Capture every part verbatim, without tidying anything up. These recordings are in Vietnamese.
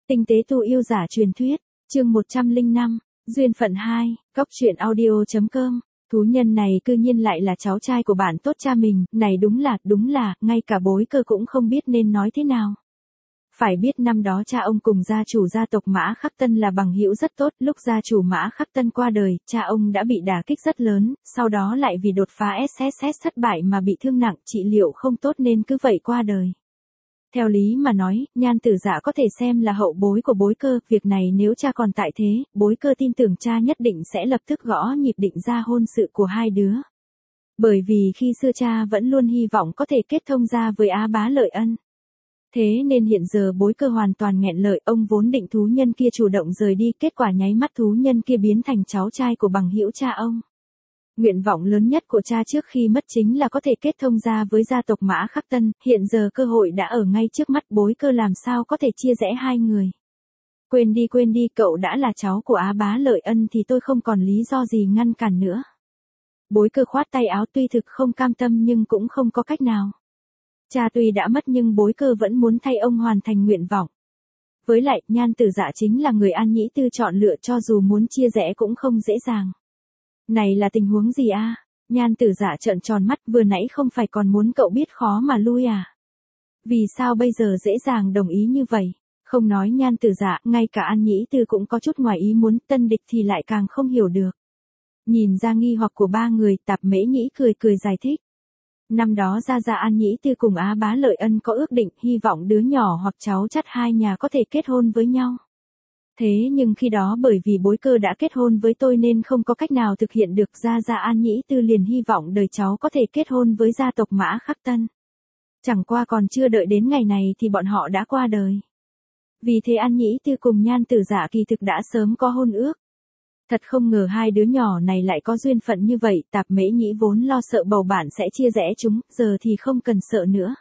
Tinh tế tu yêu giả truyền thuyết, chương một trăm lẻ năm, duyên phận hai, cóc truyện audio.com. Thú nhân này cư nhiên lại là cháu trai của bạn tốt cha mình, này đúng là, đúng là, ngay cả bối cơ cũng không biết nên nói thế nào. Phải biết năm đó cha ông cùng gia chủ gia tộc Mã Khắc Tân là bằng hữu rất tốt, lúc gia chủ Mã Khắc Tân qua đời, cha ông đã bị đả kích rất lớn, sau đó lại vì đột phá ét ét ét thất bại mà bị thương nặng, trị liệu không tốt nên cứ vậy qua đời. Theo lý mà nói, Nhan Tử Dạ có thể xem là hậu bối của bối cơ, việc này nếu cha còn tại thế, bối cơ tin tưởng cha nhất định sẽ lập tức gõ nhịp định ra hôn sự của hai đứa. Bởi vì khi xưa cha vẫn luôn hy vọng có thể kết thông gia với Á Bá Lợi Ân. Thế nên hiện giờ bối cơ hoàn toàn nghẹn lợi, ông vốn định thú nhân kia chủ động rời đi, kết quả nháy mắt thú nhân kia biến thành cháu trai của bằng hữu cha ông. Nguyện vọng lớn nhất của cha trước khi mất chính là có thể kết thông gia với gia tộc Mã Khắc Tân, hiện giờ cơ hội đã ở ngay trước mắt, bối cơ làm sao có thể chia rẽ hai người. Quên đi quên đi, cậu đã là cháu của Á Bá Lợi Ân thì tôi không còn lý do gì ngăn cản nữa. Bối cơ khoát tay áo, tuy thực không cam tâm nhưng cũng không có cách nào. Cha tuy đã mất nhưng bối cơ vẫn muốn thay ông hoàn thành nguyện vọng. Với lại, Nhan Tử Dạ chính là người An Nhĩ Tư chọn lựa, cho dù muốn chia rẽ cũng không dễ dàng. Này là tình huống gì a? Nhan Tử Dạ trợn tròn mắt, vừa nãy không phải còn muốn cậu biết khó mà lui à? Vì sao bây giờ dễ dàng đồng ý như vậy? Không nói Nhan Tử Dạ, ngay cả An Nhĩ Tư cũng có chút ngoài ý muốn, Tân Địch thì lại càng không hiểu được. Nhìn ra nghi hoặc của ba người, Tạp Mễ Nhĩ cười cười giải thích. Năm đó Gia Gia An Nhĩ Tư cùng Á Bá Lợi Ân có ước định, hy vọng đứa nhỏ hoặc cháu chắt hai nhà có thể kết hôn với nhau. Thế nhưng khi đó bởi vì bối cơ đã kết hôn với tôi nên không có cách nào thực hiện được, Gia Gia An Nhĩ Tư liền hy vọng đời cháu có thể kết hôn với gia tộc Mã Khắc Tân. Chẳng qua còn chưa đợi đến ngày này thì bọn họ đã qua đời. Vì thế An Nhĩ Tư cùng Nhan Tử Dạ kỳ thực đã sớm có hôn ước. Thật không ngờ hai đứa nhỏ này lại có duyên phận như vậy, Tạp Mễ Nhĩ vốn lo sợ bầu bạn sẽ chia rẽ chúng, giờ thì không cần sợ nữa.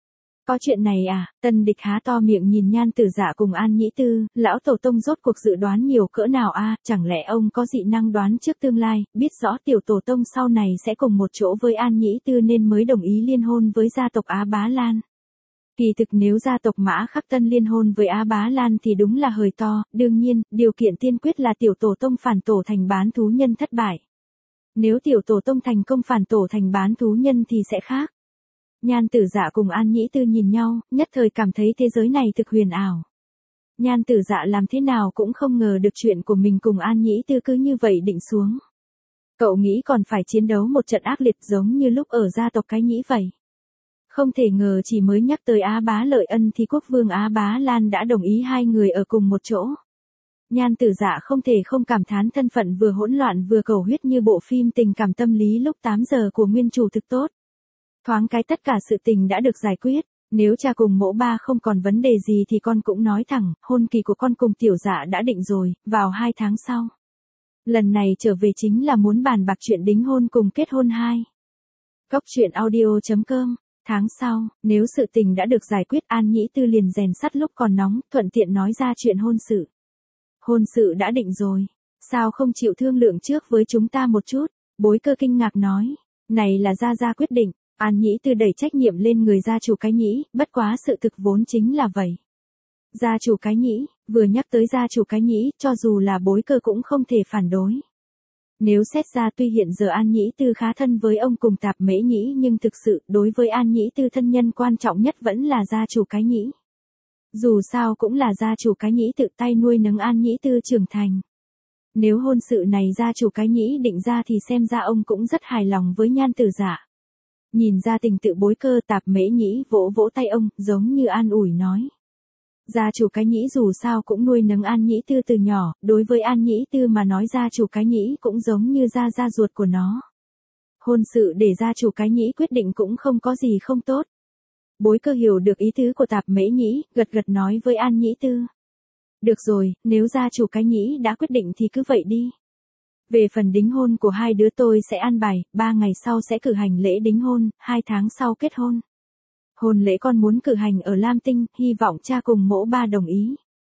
Có chuyện này à? Tân Địch há to miệng nhìn Nhan Tử Dạ cùng An Nhĩ Tư, lão tổ tông rốt cuộc dự đoán nhiều cỡ nào a? Chẳng lẽ ông có dị năng đoán trước tương lai, biết rõ tiểu tổ tông sau này sẽ cùng một chỗ với An Nhĩ Tư nên mới đồng ý liên hôn với gia tộc Á Bá Lan. Kỳ thực nếu gia tộc Mã Khắc Tân liên hôn với Á Bá Lan thì đúng là hời to, đương nhiên, điều kiện tiên quyết là tiểu tổ tông phản tổ thành bán thú nhân thất bại. Nếu tiểu tổ tông thành công phản tổ thành bán thú nhân thì sẽ khác. Nhan Tử Dạ cùng An Nhĩ Tư nhìn nhau, nhất thời cảm thấy thế giới này thực huyền ảo. Nhan Tử Dạ làm thế nào cũng không ngờ được chuyện của mình cùng An Nhĩ Tư cứ như vậy định xuống. Cậu nghĩ còn phải chiến đấu một trận ác liệt giống như lúc ở gia tộc Cái Nhĩ vậy. Không thể ngờ chỉ mới nhắc tới Á Bá Lợi Ân thì quốc vương Á Bá Lan đã đồng ý hai người ở cùng một chỗ. Nhan Tử Dạ không thể không cảm thán thân phận vừa hỗn loạn vừa cầu huyết như bộ phim tình cảm tâm lý lúc tám giờ của nguyên chủ thực tốt. Thoáng cái tất cả sự tình đã được giải quyết, nếu cha cùng mẫu ba không còn vấn đề gì thì con cũng nói thẳng, hôn kỳ của con cùng Tiểu Dạ đã định rồi, vào hai tháng sau. Lần này trở về chính là muốn bàn bạc chuyện đính hôn cùng kết hôn hai. Cóc truyện audio.com. Tháng sau, nếu sự tình đã được giải quyết, An Nhĩ Tư liền rèn sắt lúc còn nóng, thuận tiện nói ra chuyện hôn sự. Hôn sự đã định rồi, sao không chịu thương lượng trước với chúng ta một chút? Bối cơ kinh ngạc nói, này là Gia Gia quyết định. An Nhĩ Tư đẩy trách nhiệm lên người gia chủ Cái Nhĩ, bất quá sự thực vốn chính là vậy. Gia chủ Cái Nhĩ, vừa nhắc tới gia chủ Cái Nhĩ, cho dù là bối cơ cũng không thể phản đối. Nếu xét ra tuy hiện giờ An Nhĩ Tư khá thân với ông cùng Tạp Mễ Nhĩ nhưng thực sự đối với An Nhĩ Tư thân nhân quan trọng nhất vẫn là gia chủ Cái Nhĩ. Dù sao cũng là gia chủ Cái Nhĩ tự tay nuôi nấng An Nhĩ Tư trưởng thành. Nếu hôn sự này gia chủ Cái Nhĩ định ra thì xem ra ông cũng rất hài lòng với Nhan Tử Dạ. Nhìn ra tình tự bối cơ, Tạp Mễ Nhĩ vỗ vỗ tay ông, giống như an ủi nói. Gia chủ Cái Nhĩ dù sao cũng nuôi nấng An Nhĩ Tư từ nhỏ, đối với An Nhĩ Tư mà nói gia chủ Cái Nhĩ cũng giống như gia gia ruột của nó. Hôn sự để gia chủ Cái Nhĩ quyết định cũng không có gì không tốt. Bối cơ hiểu được ý tứ của Tạp Mễ Nhĩ, gật gật nói với An Nhĩ Tư. Được rồi, nếu gia chủ Cái Nhĩ đã quyết định thì cứ vậy đi. Về phần đính hôn của hai đứa tôi sẽ an bài, ba ngày sau sẽ cử hành lễ đính hôn, hai tháng sau kết hôn. Hôn lễ con muốn cử hành ở Lam Tinh, hy vọng cha cùng mẫu ba đồng ý.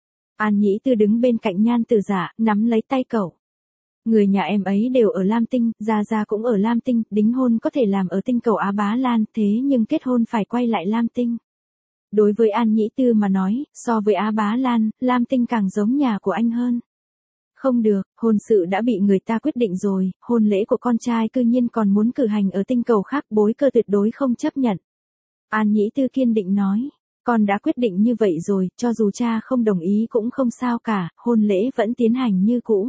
An Nhĩ Tư đứng bên cạnh Nhan Tử Dạ, nắm lấy tay cậu. Người nhà em ấy đều ở Lam Tinh, Gia Gia cũng ở Lam Tinh, đính hôn có thể làm ở tinh cầu Á Bá Lan, thế nhưng kết hôn phải quay lại Lam Tinh. Đối với An Nhĩ Tư mà nói, so với Á Bá Lan, Lam Tinh càng giống nhà của anh hơn. Không được, hôn sự đã bị người ta quyết định rồi, hôn lễ của con trai cư nhiên còn muốn cử hành ở tinh cầu khác, Bối Cơ tuyệt đối không chấp nhận. An Nhĩ Tư kiên định nói, con đã quyết định như vậy rồi, cho dù cha không đồng ý cũng không sao cả, hôn lễ vẫn tiến hành như cũ.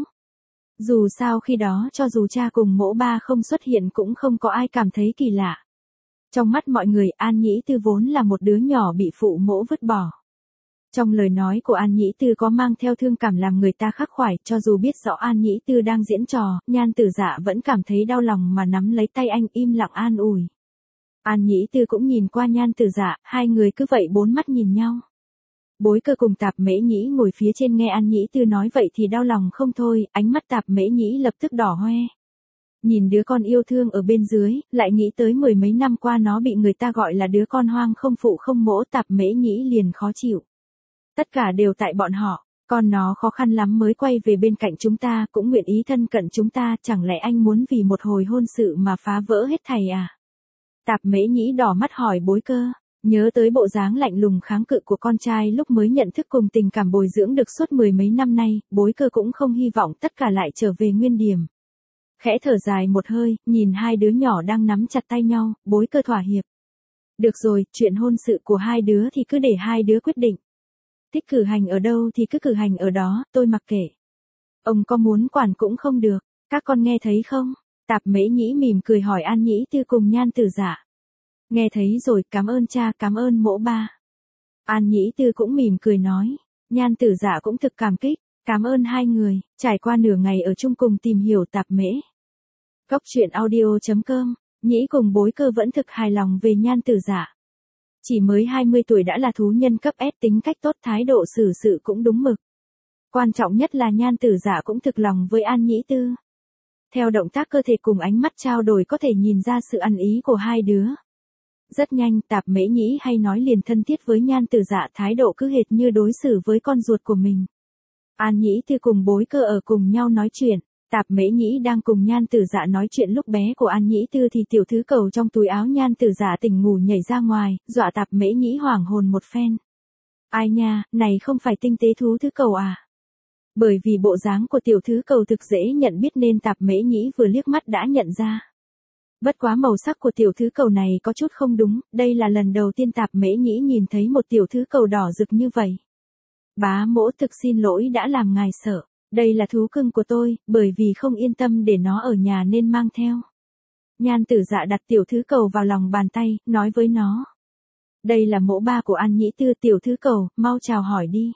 Dù sao khi đó cho dù cha cùng mỗ ba không xuất hiện cũng không có ai cảm thấy kỳ lạ. Trong mắt mọi người, An Nhĩ Tư vốn là một đứa nhỏ bị phụ mỗ vứt bỏ. Trong lời nói của An Nhĩ Tư có mang theo thương cảm làm người ta khắc khoải, cho dù biết rõ An Nhĩ Tư đang diễn trò, Nhan Tử Dạ vẫn cảm thấy đau lòng mà nắm lấy tay anh im lặng an ủi. An Nhĩ Tư cũng nhìn qua Nhan Tử Dạ, hai người cứ vậy bốn mắt nhìn nhau. Bối Cơ cùng Tạp Mễ Nhĩ ngồi phía trên nghe An Nhĩ Tư nói vậy thì đau lòng không thôi, ánh mắt Tạp Mễ Nhĩ lập tức đỏ hoe. Nhìn đứa con yêu thương ở bên dưới, lại nghĩ tới mười mấy năm qua nó bị người ta gọi là đứa con hoang không phụ không mỗ, Tạp Mễ Nhĩ liền khó chịu. Tất cả đều tại bọn họ, con nó khó khăn lắm mới quay về bên cạnh chúng ta, cũng nguyện ý thân cận chúng ta, chẳng lẽ anh muốn vì một hồi hôn sự mà phá vỡ hết thảy à? Tạp Mễ Nhĩ đỏ mắt hỏi Bối Cơ, nhớ tới bộ dáng lạnh lùng kháng cự của con trai lúc mới nhận thức cùng tình cảm bồi dưỡng được suốt mười mấy năm nay, Bối Cơ cũng không hy vọng tất cả lại trở về nguyên điểm. Khẽ thở dài một hơi, nhìn hai đứa nhỏ đang nắm chặt tay nhau, Bối Cơ thỏa hiệp. Được rồi, chuyện hôn sự của hai đứa thì cứ để hai đứa quyết định. Thích cử hành ở đâu thì cứ cử hành ở đó, tôi mặc kệ. Ông có muốn quản cũng không được, các con nghe thấy không? Tạp Mễ Nhĩ mỉm cười hỏi An Nhĩ Tư cùng Nhan Tử Dạ. Nghe thấy rồi, cảm ơn cha, cảm ơn mỗ ba. An Nhĩ Tư cũng mỉm cười nói, Nhan Tử Dạ cũng thực cảm kích, cảm ơn hai người, trải qua nửa ngày ở chung cùng tìm hiểu Tạp Mễ. Cốc truyện audio chấm com, Nhĩ cùng Bối Cơ vẫn thực hài lòng về Nhan Tử Dạ. Chỉ mới hai mươi tuổi đã là thú nhân cấp S, tính cách tốt, thái độ xử sự cũng đúng mực. Quan trọng nhất là Nhan Tử Dạ cũng thực lòng với An Nhĩ Tư. Theo động tác cơ thể cùng ánh mắt trao đổi có thể nhìn ra sự ăn ý của hai đứa. Rất nhanh, Tạp Mễ Nhĩ hay nói liền thân thiết với Nhan Tử Dạ, thái độ cứ hệt như đối xử với con ruột của mình. An Nhĩ Tư cùng Bối Cơ ở cùng nhau nói chuyện. Tạp Mễ Nhĩ đang cùng Nhan Tử Dạ nói chuyện lúc bé của An Nhĩ Tư thì tiểu thứ cầu trong túi áo Nhan Tử Dạ tỉnh ngủ nhảy ra ngoài, dọa Tạp Mễ Nhĩ hoảng hồn một phen. Ai nha, này không phải tinh tế thú thứ cầu à? Bởi vì bộ dáng của tiểu thứ cầu thực dễ nhận biết nên Tạp Mễ Nhĩ vừa liếc mắt đã nhận ra. Bất quá màu sắc của tiểu thứ cầu này có chút không đúng, đây là lần đầu tiên Tạp Mễ Nhĩ nhìn thấy một tiểu thứ cầu đỏ rực như vậy. Bá mỗ thực xin lỗi đã làm ngài sợ. Đây là thú cưng của tôi, bởi vì không yên tâm để nó ở nhà nên mang theo. Nhan Tử Dạ đặt tiểu thứ cầu vào lòng bàn tay, nói với nó. Đây là mỗ ba của An Nhĩ Tư, tiểu thứ cầu, mau chào hỏi đi.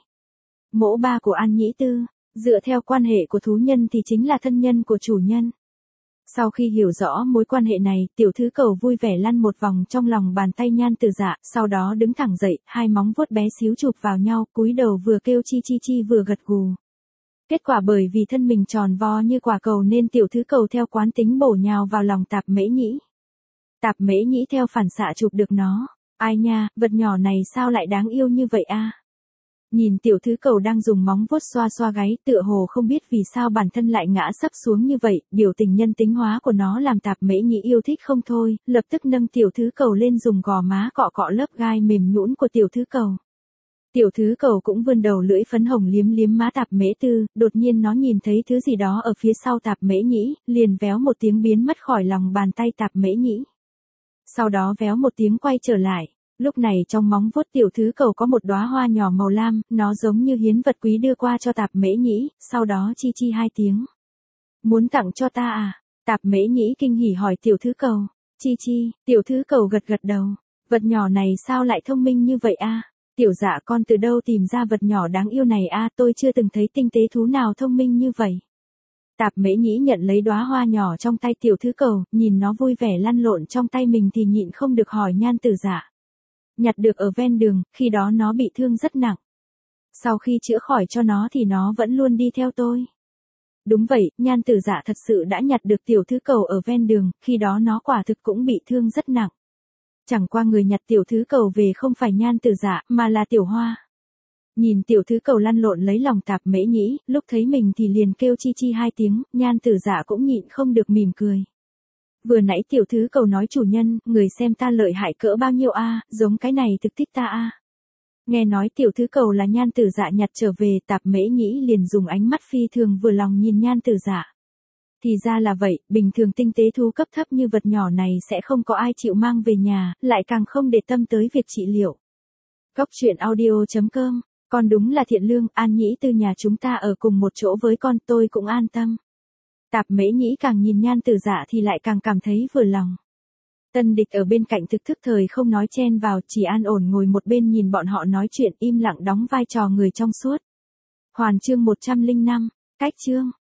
Mỗ ba của An Nhĩ Tư, dựa theo quan hệ của thú nhân thì chính là thân nhân của chủ nhân. Sau khi hiểu rõ mối quan hệ này, tiểu thứ cầu vui vẻ lăn một vòng trong lòng bàn tay Nhan Tử Dạ, sau đó đứng thẳng dậy, hai móng vuốt bé xíu chụp vào nhau, cúi đầu vừa kêu chi chi chi vừa gật gù. Kết quả bởi vì thân mình tròn vo như quả cầu nên tiểu thứ cầu theo quán tính bổ nhào vào lòng Tạp Mễ Nhĩ. Tạp Mễ Nhĩ theo phản xạ chụp được nó. Ai nha, vật nhỏ này sao lại đáng yêu như vậy a? Nhìn tiểu thứ cầu đang dùng móng vuốt xoa xoa gáy, tựa hồ không biết vì sao bản thân lại ngã sấp xuống như vậy, biểu tình nhân tính hóa của nó làm Tạp Mễ Nhĩ yêu thích không thôi, lập tức nâng tiểu thứ cầu lên dùng gò má cọ cọ lớp gai mềm nhũn của tiểu thứ cầu. Tiểu thứ cầu cũng vươn đầu lưỡi phấn hồng liếm liếm má Tạp Mễ Tư, đột nhiên nó nhìn thấy thứ gì đó ở phía sau Tạp Mễ Nhĩ, liền véo một tiếng biến mất khỏi lòng bàn tay Tạp Mễ Nhĩ. Sau đó véo một tiếng quay trở lại, lúc này trong móng vuốt tiểu thứ cầu có một đóa hoa nhỏ màu lam, nó giống như hiến vật quý đưa qua cho Tạp Mễ Nhĩ, sau đó chi chi hai tiếng. Muốn tặng cho ta à? Tạp Mễ Nhĩ kinh hỉ hỏi tiểu thứ cầu. Chi chi, tiểu thứ cầu gật gật đầu. Vật nhỏ này sao lại thông minh như vậy a? Tiểu Dạ con từ đâu tìm ra vật nhỏ đáng yêu này a, tôi chưa từng thấy tinh tế thú nào thông minh như vậy. Tạp Mễ Nhĩ nhận lấy đóa hoa nhỏ trong tay tiểu thứ cầu, nhìn nó vui vẻ lăn lộn trong tay mình thì nhịn không được hỏi Nhan Tử Dạ. Nhặt được ở ven đường, khi đó nó bị thương rất nặng. Sau khi chữa khỏi cho nó thì nó vẫn luôn đi theo tôi. Đúng vậy, Nhan Tử Dạ thật sự đã nhặt được tiểu thứ cầu ở ven đường, khi đó nó quả thực cũng bị thương rất nặng. Chẳng qua người nhặt tiểu thứ cầu về không phải Nhan Tử Dạ, mà là Tiểu Hoa. Nhìn tiểu thứ cầu lăn lộn lấy lòng Tạp Mễ Nhĩ, lúc thấy mình thì liền kêu chi chi hai tiếng, Nhan Tử Dạ cũng nhịn không được mỉm cười. Vừa nãy tiểu thứ cầu nói chủ nhân, người xem ta lợi hại cỡ bao nhiêu a, giống cái này thực thích ta a. Nghe nói tiểu thứ cầu là Nhan Tử Dạ nhặt trở về, Tạp Mễ Nhĩ liền dùng ánh mắt phi thường vừa lòng nhìn Nhan Tử Dạ. Thì ra là vậy, bình thường tinh tế thú cấp thấp như vật nhỏ này sẽ không có ai chịu mang về nhà, lại càng không để tâm tới việc trị liệu. Cóc truyện audio chấm com, con đúng là thiện lương, An Nhĩ Tư nhà chúng ta ở cùng một chỗ với con, tôi cũng an tâm. Tạp Mễ Nhĩ càng nhìn Nhan Tử Dạ thì lại càng cảm thấy vừa lòng. Tân Địch ở bên cạnh thực thức thời không nói chen vào, chỉ an ổn ngồi một bên nhìn bọn họ nói chuyện, im lặng đóng vai trò người trong suốt. Hoàn chương một trăm lẻ năm, cách chương.